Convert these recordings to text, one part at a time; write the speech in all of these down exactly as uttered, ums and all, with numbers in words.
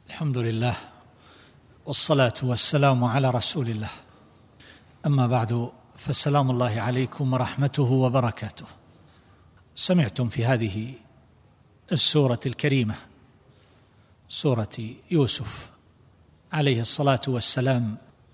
الحمد لله والصلاة والسلام على رسول الله، أما بعد، فالسلام الله عليكم ورحمته وبركاته. سمعتم في هذه السورة الكريمة، سورة يوسف عليه الصلاة والسلام،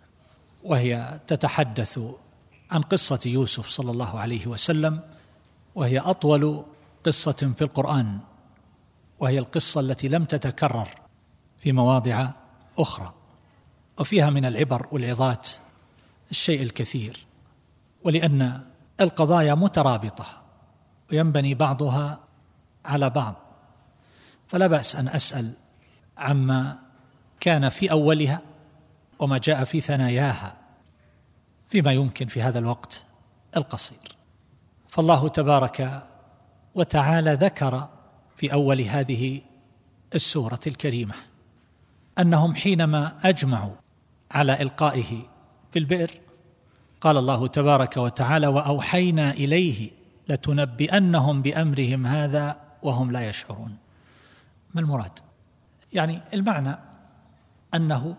وهي تتحدث عن قصة يوسف صلى الله عليه وسلم، وهي أطول قصة في القرآن، وهي القصة التي لم تتكرر في مواضع أخرى، وفيها من العبر والعظات الشيء الكثير، ولأن القضايا مترابطة وينبني بعضها على بعض، فلا بأس أن أسأل عما كان في أولها وما جاء في ثناياها فيما يمكن في هذا الوقت القصير. فالله تبارك وتعالى ذكر في أول هذه السورة الكريمة أنهم حينما أجمعوا على إلقائه في البئر قال الله تبارك وتعالى: وأوحينا إليه لتنبئنهم بأمرهم هذا وهم لا يشعرون. ما المراد؟ يعني المعنى أنه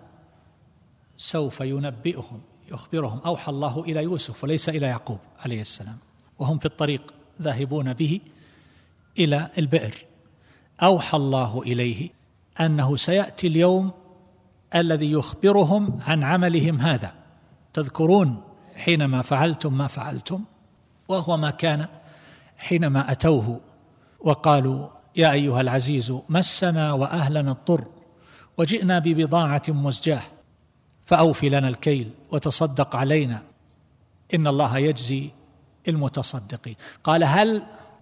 سوف ينبئهم، يخبرهم. أوحى الله إلى يوسف وليس إلى يعقوب عليه السلام، وهم في الطريق ذاهبون به إلى البئر. أوحى الله إليه أنه سيأتي اليوم الذي يخبرهم عن عملهم هذا. تذكرون حينما فعلتم ما فعلتم، وهو ما كان حينما أتوه وقالوا: يا أيها العزيز مسنا وأهلنا الضر وجئنا ببضاعة مزجاة فأوف لنا الكيل وتصدق علينا إن الله يجزي المتصدقين. قال: هل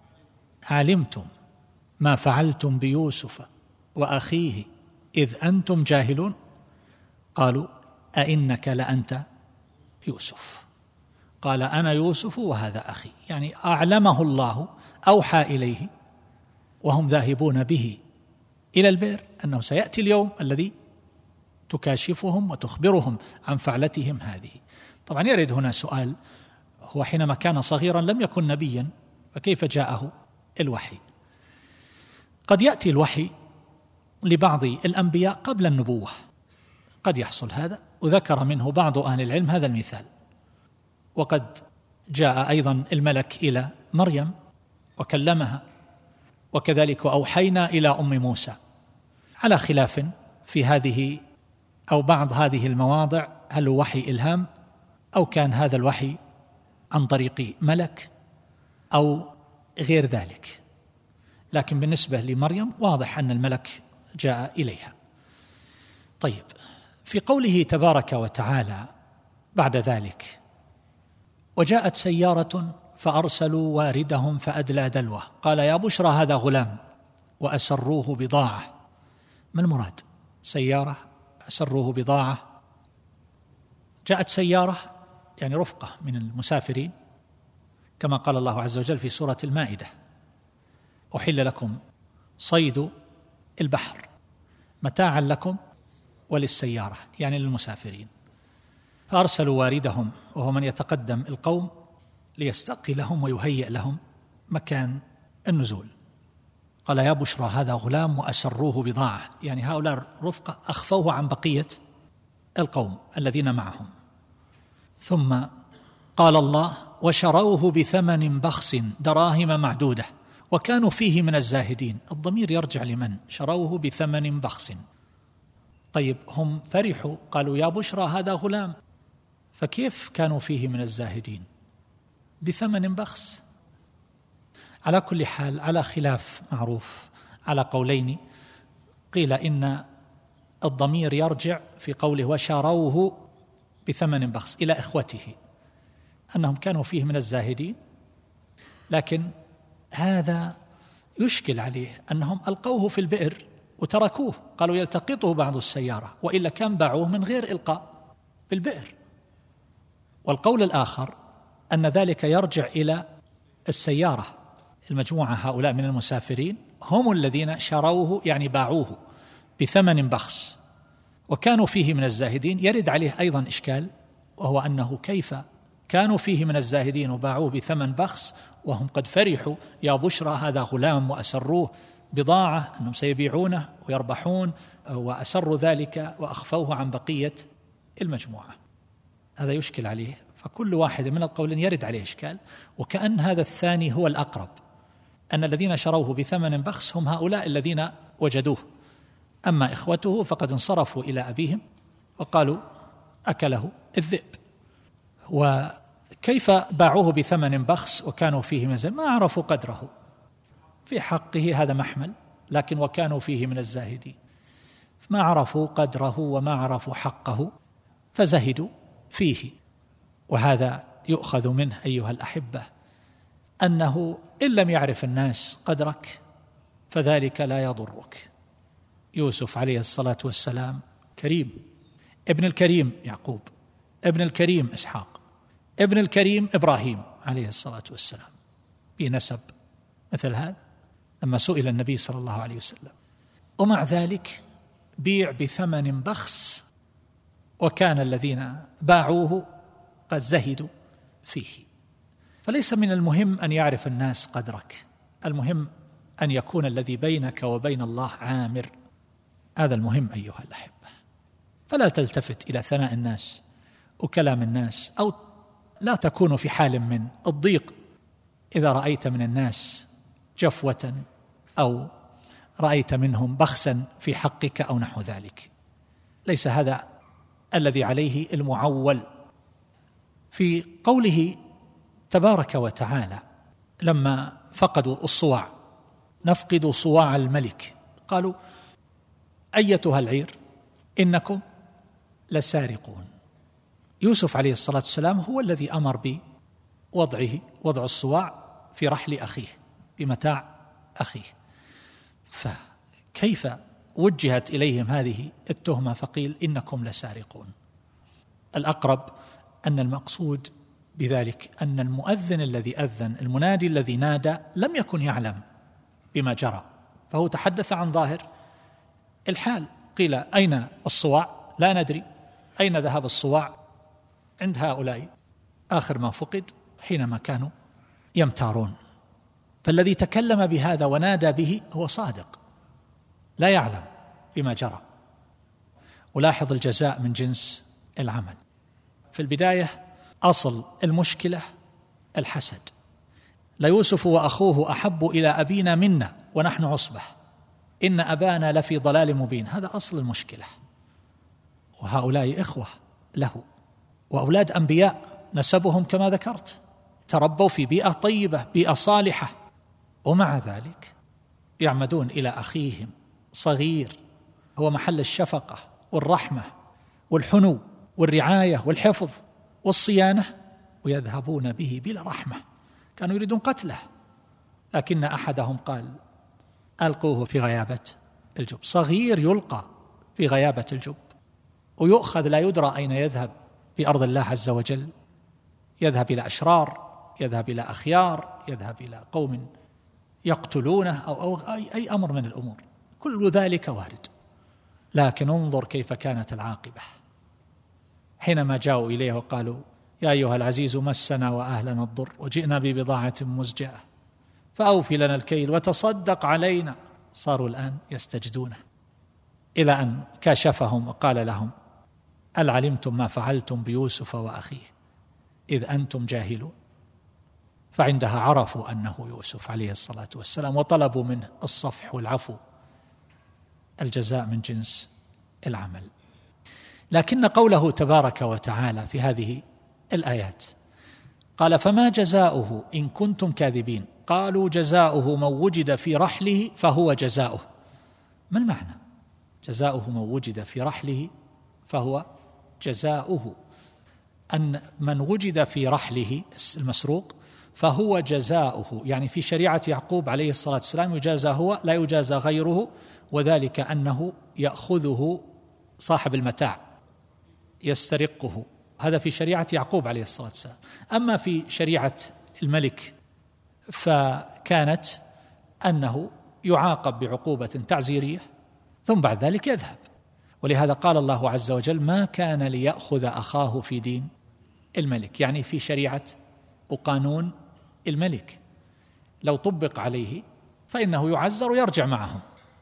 علمتم ما فعلتم بيوسف وأخيه إذ أنتم جاهلون؟ قالوا: أئنك لأنت يوسف؟ قال: أنا يوسف وهذا أخي. يعني أعلمه الله، أوحى إليه وهم ذاهبون به إلى البئر أنه سيأتي اليوم الذي تكاشفهم وتخبرهم عن فعلتهم هذه. طبعا يرد هنا سؤال: هو حينما كان صغيرا لم يكن نبيا، فكيف جاءه الوحي؟ قد يأتي الوحي لبعض الأنبياء قبل النبوة، قد يحصل هذا، وذكر منه بعض أهل العلم هذا المثال. وقد جاء أيضا الملك إلى مريم وكلمها، وكذلك أوحينا إلى أم موسى، على خلاف في هذه أو بعض هذه المواضع، هل هو وحي إلهام أو كان هذا الوحي عن طريق ملك أو غير ذلك. لكن بالنسبة لمريم واضح أن الملك جاء إليها. طيب، في قوله تبارك وتعالى بعد ذلك: وجاءت سيارة فأرسلوا واردهم فأدلى دلوه قال يا بشرى هذا غلام وأسروه بضاعة. ما المراد؟ سيارة، أسروه بضاعة. جاءت سيارة يعني رفقة من المسافرين، كما قال الله عز وجل في سورة المائدة: أحل لكم صيد البحر متاعا لكم وللسيارة، يعني للمسافرين. فأرسلوا واردهم وهو من يتقدم القوم ليستقي لهم ويهيئ لهم مكان النزول. قال يا بشرى هذا غلام وأسروه بضاعة، يعني هؤلاء الرفقة أخفوه عن بقية القوم الذين معهم. ثم قال الله: وشروه بثمن بخس دراهم معدودة وكانوا فيه من الزاهدين. الضمير يرجع لمن؟ شروه بثمن بخس. طيب، هم فرحوا قالوا يا بشرى هذا غلام، فكيف كانوا فيه من الزاهدين بثمن بخس؟ على كل حال، على خلاف معروف على قولين. قيل إن الضمير يرجع في قوله وشروه بثمن بخس إلى إخوته، أنهم كانوا فيه من الزاهدين، لكن هذا يشكل عليه أنهم ألقوه في البئر وتركوه، قالوا يلتقطه بعض السيارة، وإلا كان باعوه من غير إلقاء في البئر. والقول الآخر أن ذلك يرجع إلى السيارة، المجموعة هؤلاء من المسافرين هم الذين شروه، يعني باعوه بثمن بخس وكانوا فيه من الزاهدين. يرد عليه أيضا إشكال، وهو أنه كيف كانوا فيه من الزاهدين وباعوه بثمن بخس وهم قد فرحوا يا بشرى هذا غلام وأسروه بضاعة، أنهم سيبيعونه ويربحون وأسروا ذلك وأخفوه عن بقية المجموعة. هذا يشكل عليه، فكل واحد من القولين يرد عليه إشكال، وكأن هذا الثاني هو الأقرب، أن الذين شروه بثمن بخس هم هؤلاء الذين وجدوه، أما إخوته فقد انصرفوا إلى أبيهم وقالوا أكله الذئب. وكيف باعوه بثمن بخس وكانوا فيه من الزاهدين؟ ما عرفوا قدره في حقه، هذا محمل، لكن وكانوا فيه من الزاهدين، ما عرفوا قدره وما عرفوا حقه فزهدوا فيه. وهذا يؤخذ منه أيها الأحبة أنه إن لم يعرف الناس قدرك فذلك لا يضرك. يوسف عليه الصلاة والسلام كريم، ابن الكريم يعقوب، ابن الكريم إسحاق، ابن الكريم إبراهيم عليه الصلاة والسلام، بنسب مثل هذا لما سئل النبي صلى الله عليه وسلم، ومع ذلك بيع بثمن بخس، وكان الذين باعوه قد زهدوا فيه. فليس من المهم أن يعرف الناس قدرك، المهم أن يكون الذي بينك وبين الله عامر، هذا المهم أيها الأحبة. فلا تلتفت إلى ثناء الناس وكلام الناس، أو لا تكون في حال من الضيق إذا رأيت من الناس جفوة أو رأيت منهم بخسا في حقك أو نحو ذلك. ليس هذا الذي عليه المعول. في قوله تبارك وتعالى لما فقدوا الصواع، نفقد صواع الملك، قالوا أيتها العير إنكم لسارقون. يوسف عليه الصلاة والسلام هو الذي أمر بوضعه وضع الصواع في رحل أخيه بمتاع أخيه، فكيف وجهت إليهم هذه التهمة فقيل إنكم لسارقون؟ الأقرب أن المقصود بذلك أن المؤذن الذي أذن، المنادي الذي نادى، لم يكن يعلم بما جرى، فهو تحدث عن ظاهر الحال. قيل أين الصواع؟ لا ندري. أين ذهب الصواع؟ عند هؤلاء آخر ما فقد حينما كانوا يمتارون. فالذي تكلم بهذا ونادى به هو صادق، لا يعلم بما جرى. ولاحظ الجزاء من جنس العمل. في البداية أصل المشكلة الحسد، ليوسف وأخوه أحب إلى أبينا منا ونحن عصبة إن أبانا لفي ضلال مبين، هذا أصل المشكلة. وهؤلاء إخوة له وأولاد أنبياء، نسبهم كما ذكرت، تربوا في بيئة طيبة، بيئة صالحة، ومع ذلك يعمدون إلى أخيهم صغير هو محل الشفقة والرحمة والحنو والرعاية والحفظ والصيانة، ويذهبون به بلا رحمة. كانوا يريدون قتله، لكن أحدهم قال ألقوه في غيابة الجب. صغير يلقى في غيابة الجب ويؤخذ لا يدرى أين يذهب في أرض الله عز وجل، يذهب إلى أشرار، يذهب إلى أخيار، يذهب إلى قوم يقتلونه أو, أو أي, أي أمر من الأمور، كل ذلك وارد. لكن انظر كيف كانت العاقبة حينما جاءوا إليه وقالوا يا أيها العزيز مسنا وأهلنا الضر وجئنا ببضاعة مزجاة فأوفي لنا الكيل وتصدق علينا. صاروا الآن يستجدونه، إلى أن كاشفهم وقال لهم هل علمتم ما فعلتم بيوسف وأخيه إذ أنتم جاهلون؟ فعندها عرفوا أنه يوسف عليه الصلاة والسلام وطلبوا منه الصفح والعفو، الجزاء من جنس العمل. لكن قوله تبارك وتعالى في هذه الآيات قال فما جزاؤه إن كنتم كاذبين، قالوا جزاؤه من وجد في رحله فهو جزاؤه. ما المعنى جزاؤه من وجد في رحله فهو جزاؤه؟ أن من وجد في رحله المسروق فهو جزاؤه، يعني في شريعة يعقوب عليه الصلاة والسلام يجازى هو لا يجازى غيره، وذلك أنه يأخذه صاحب المتاع يسترقه، هذا في شريعة يعقوب عليه الصلاة والسلام. أما في شريعة الملك فكانت أنه يعاقب بعقوبة تعزيرية ثم بعد ذلك يذهب. ولهذا قال الله عز وجل ما كان ليأخذ أخاه في دين الملك، يعني في شريعة وقانون الملك، لو طبق عليه فإنه يعزر ويرجع معهم،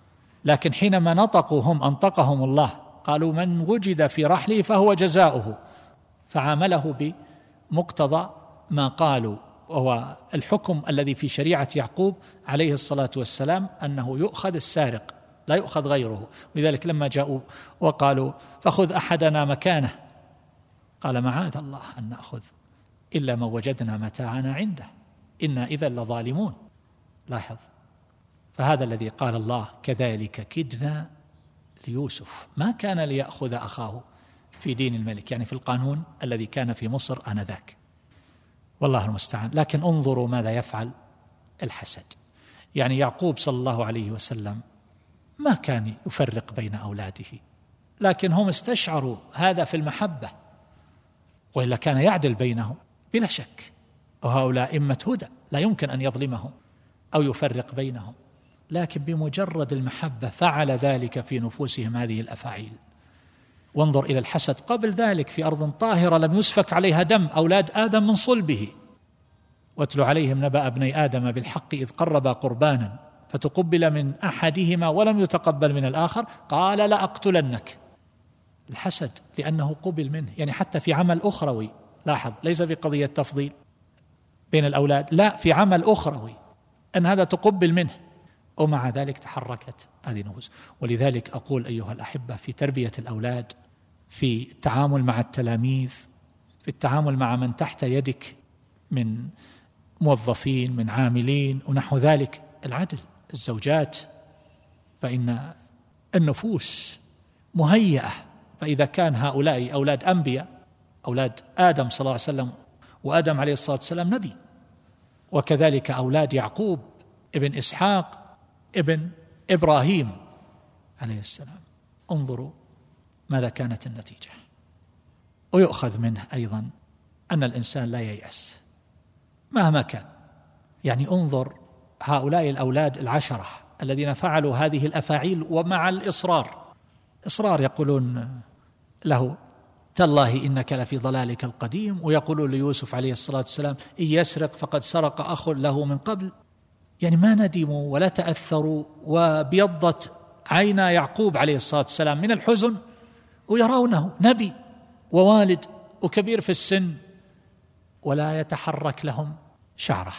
لكن حينما نطقوا هم أنطقهم الله، قالوا من وجد في رحله فهو جزاؤه، فعامله بمقتضى ما قالوا، وهو الحكم الذي في شريعة يعقوب عليه الصلاة والسلام أنه يؤخذ السارق لا يؤخذ غيره. ولذلك لما جاءوا وقالوا فخذ أحدنا مكانه، قال معاذ الله أن نأخذ إلا ما وجدنا متاعنا عنده إنا إذا لظالمون. لاحظ، فهذا الذي قال الله كذلك كدنا ليوسف ما كان ليأخذ أخاه في دين الملك، يعني في القانون الذي كان في مصر آنذاك، والله المستعان. لكن انظروا ماذا يفعل الحسد. يعني يعقوب صلى الله عليه وسلم ما كان يفرق بين أولاده، لكن هم استشعروا هذا في المحبة، وإلا كان يعدل بينهم بلا شك، وهؤلاء أئمة هدى لا يمكن أن يظلمهم أو يفرق بينهم، لكن بمجرد المحبة فعل ذلك في نفوسهم هذه الأفاعيل. وانظر إلى الحسد قبل ذلك في أرض طاهرة لم يسفك عليها دم، أولاد آدم من صلبه. واتل عليهم نبأ ابني آدم بالحق إذ قربا قربانا فتقبل من أحدهما ولم يتقبل من الآخر قال لأقتلنك. الحسد لأنه قبل منه، يعني حتى في عمل أخروي، لاحظ ليس في قضية تفضيل بين الأولاد، لا، في عمل أخروي أن هذا تقبل منه، ومع ذلك تحركت هذه النفوس. ولذلك أقول أيها الأحبة في تربية الأولاد، في التعامل مع التلاميذ، في التعامل مع من تحت يدك من موظفين من عاملين ونحو ذلك، العدل. الزوجات فإن النفوس مهيئة، فإذا كان هؤلاء أولاد أنبياء، أولاد آدم صلى الله عليه وسلم، وآدم عليه الصلاة والسلام نبي، وكذلك أولاد يعقوب ابن إسحاق ابن إبراهيم عليه السلام، انظروا ماذا كانت النتيجة. ويؤخذ منه أيضا أن الإنسان لا ييأس مهما كان. يعني انظر هؤلاء الأولاد العشرة الذين فعلوا هذه الأفاعيل ومع الإصرار، إصرار يقولون له تالله إنك لفي ضلالك القديم، ويقولون ليوسف عليه الصلاة والسلام إن يسرق فقد سرق أخ له من قبل. يعني ما ندموا ولا تأثروا، وبيضت عينا يعقوب عليه الصلاة والسلام من الحزن، ويرونه نبي ووالد وكبير في السن ولا يتحرك لهم شعره.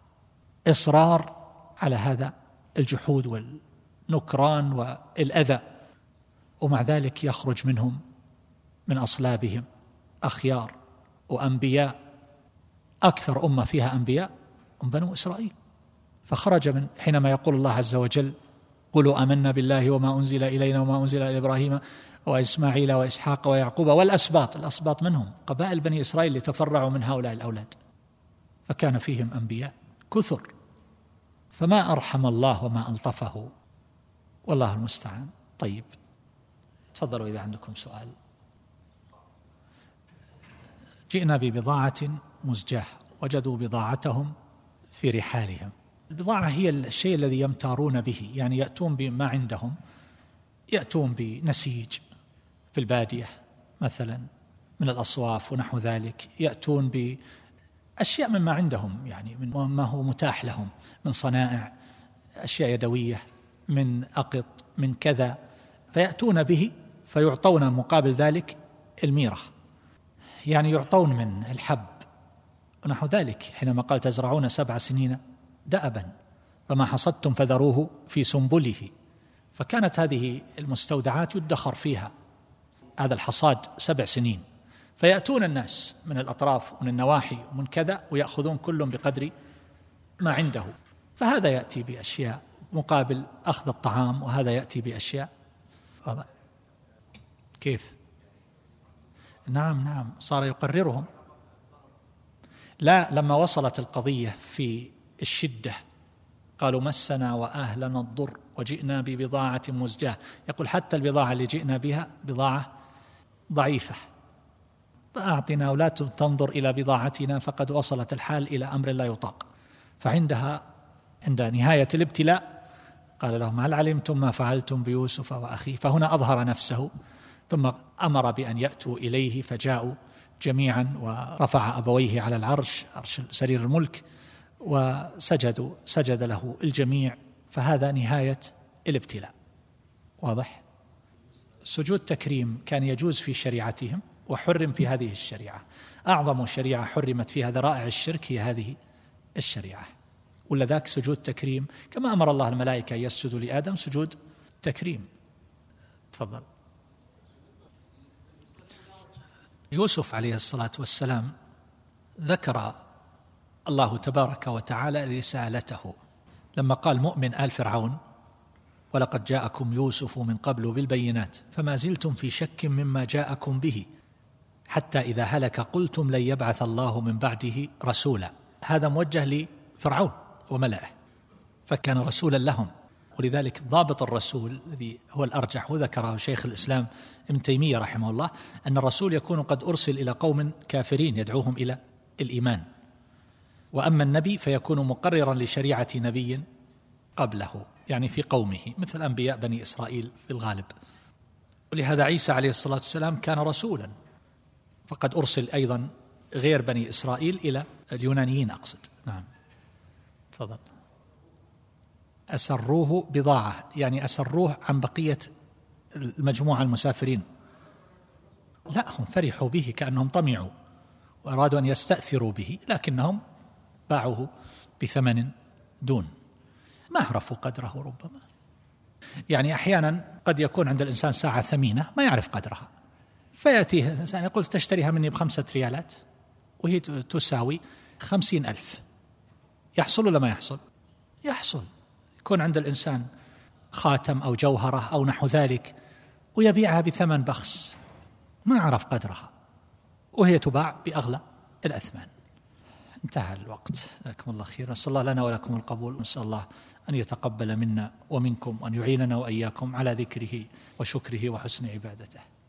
إصرار على هذا الجحود والنكران والأذى، ومع ذلك يخرج منهم من أصلابهم أخيار وأنبياء. أكثر أمة فيها أنبياء هم بنو إسرائيل. فخرج من حينما يقول الله عز وجل قولوا آمنا بالله وما أنزل إلينا وما أنزل إلى إبراهيم وإسماعيل وإسحاق ويعقوب والأسباط، الأسباط منهم قبائل بني إسرائيل اللي تفرعوا من هؤلاء الأولاد، فكان فيهم أنبياء كثر. فما أرحم الله وما ألطفه، والله المستعان. طيب تفضلوا إذا عندكم سؤال. جئنا ببضاعة مزجاة، وجدوا بضاعتهم في رحالهم. البضاعة هي الشيء الذي يمتارون به، يعني يأتون بما عندهم، يأتون بنسيج في البادية مثلا من الأصواف ونحو ذلك، يأتون بأشياء مما عندهم، يعني من ما هو متاح لهم من صنائع، أشياء يدوية، من أقط، من كذا، فيأتون به فيعطون مقابل ذلك الميرة، يعني يعطون من الحب ونحو ذلك. حينما قال تزرعون سبع سنين دأبا فما حصدتم فذروه في سنبله، فكانت هذه المستودعات يدخر فيها هذا الحصاد سبع سنين، فيأتون الناس من الأطراف ومن النواحي ومن كذا ويأخذون كل بقدر ما عنده. فهذا يأتي بأشياء مقابل أخذ الطعام، وهذا يأتي بأشياء. كيف؟ نعم نعم صار يقررهم. لا، لما وصلت القضية في الشدة قالوا مسنا وأهلنا الضر وجئنا ببضاعة مزجاة، يقول حتى البضاعة اللي جئنا بها بضاعة ضعيفة، فأعطنا ولا تنظر إلى بضاعتنا، فقد وصلت الحال إلى أمر لا يطاق. فعندها عند نهاية الابتلاء قال لهم هل علمتم ما فعلتم بيوسف وأخيه؟ فهنا أظهر نفسه، ثم أمر بأن يأتوا إليه، فجاءوا جميعا ورفع أبويه على العرش، عرش سرير الملك، وسجدوا، سجد له الجميع. فهذا نهاية الابتلاء. واضح؟ سجود تكريم كان يجوز في شريعتهم وحرم في هذه الشريعة. أعظم شريعة حرمت فيها ذرائع الشرك هي هذه الشريعة، ولا ذاك سجود تكريم كما أمر الله الملائكة يسجدوا لآدم سجود تكريم. تفضل. يوسف عليه الصلاة والسلام ذكر الله تبارك وتعالى رسالته لما قال مؤمن آل فرعون ولقد جاءكم يوسف من قبل بالبينات فما زلتم في شك مما جاءكم به حتى إذا هلك قلتم لن يبعث الله من بعده رسولا. هذا موجه لفرعون وملئه، فكان رسولا لهم، ولذلك ضابط الرسول الذي هو الأرجح وذكره شيخ الإسلام ابن تيمية رحمه الله أن الرسول يكون قد أرسل إلى قوم كافرين يدعوهم إلى الإيمان، وأما النبي فيكون مقررا لشريعة نبي قبله يعني في قومه مثل أنبياء بني إسرائيل في الغالب. ولهذا عيسى عليه الصلاة والسلام كان رسولا، فقد أرسل أيضا غير بني إسرائيل إلى اليونانيين أقصد. نعم تفضل. أسروه بضاعة يعني أسروه عن بقية المجموعة المسافرين، لا هم فرحوا به كأنهم طمعوا وأرادوا أن يستأثروا به، لكنهم باعوه بثمن دون، ما عرفوا قدره. ربما يعني أحيانا قد يكون عند الإنسان ساعة ثمينة ما يعرف قدرها، فيأتيه الإنسان يقول تشتريها مني بخمسة ريالات وهي تساوي خمسين ألف، يحصل ولا ما يحصل؟ يحصل. يكون عند الإنسان خاتم أو جوهرة أو نحو ذلك ويبيعها بثمن بخس ما عرف قدرها وهي تباع بأغلى الأثمان. انتهى الوقت، جزاكم الله خير. نسأل الله لنا ولكم القبول، ونسأل الله أن يتقبل منا ومنكم وأن يعيننا وإياكم على ذكره وشكره وحسن عبادته.